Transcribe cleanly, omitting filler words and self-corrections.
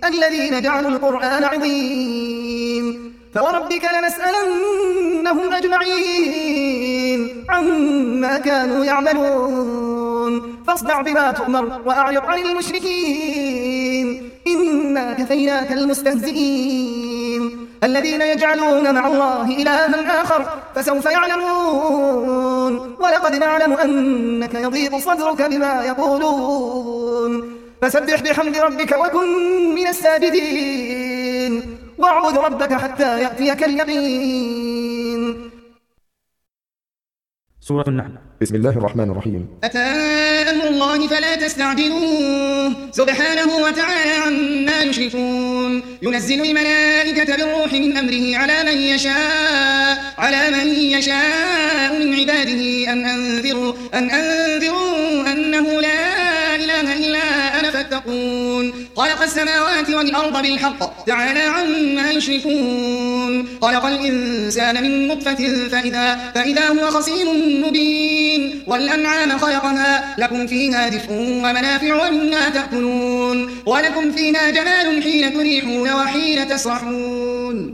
الذين جعلوا القرآن عظيم فوربك لنسألنهم أجمعين عما كانوا يعملون فاصدع بما تؤمر وأعرض عن المشركين إنا كفيناك المستهزئين الذين يجعلون مع الله إلها آخر فسوف يعلمون ولقد نعلم أنك يضيق صدرك بما يقولون فسبح بحمد ربك وكن من الساجدين واعبد ربك حتى يأتيك اليقين. سورة النحل. بسم الله الرحمن الرحيم. أتى أمر الله فلا تستعجلوه سبحانه وتعالى عما يشركون ينزل الملائكة بالروح من أمره على من يشاء من عباده أن أنذروا أنه لا إله إلا أنا فاتقون خلق السماوات والأرض بالحق تعالى عما يشركون خلق الإنسان من نطفة فإذا هو خصيم مبين والأنعام خلقها لكم فيها دفء ومنافع ومنها تأكلون ولكم فيها جمال حين تريحون وحين تسرحون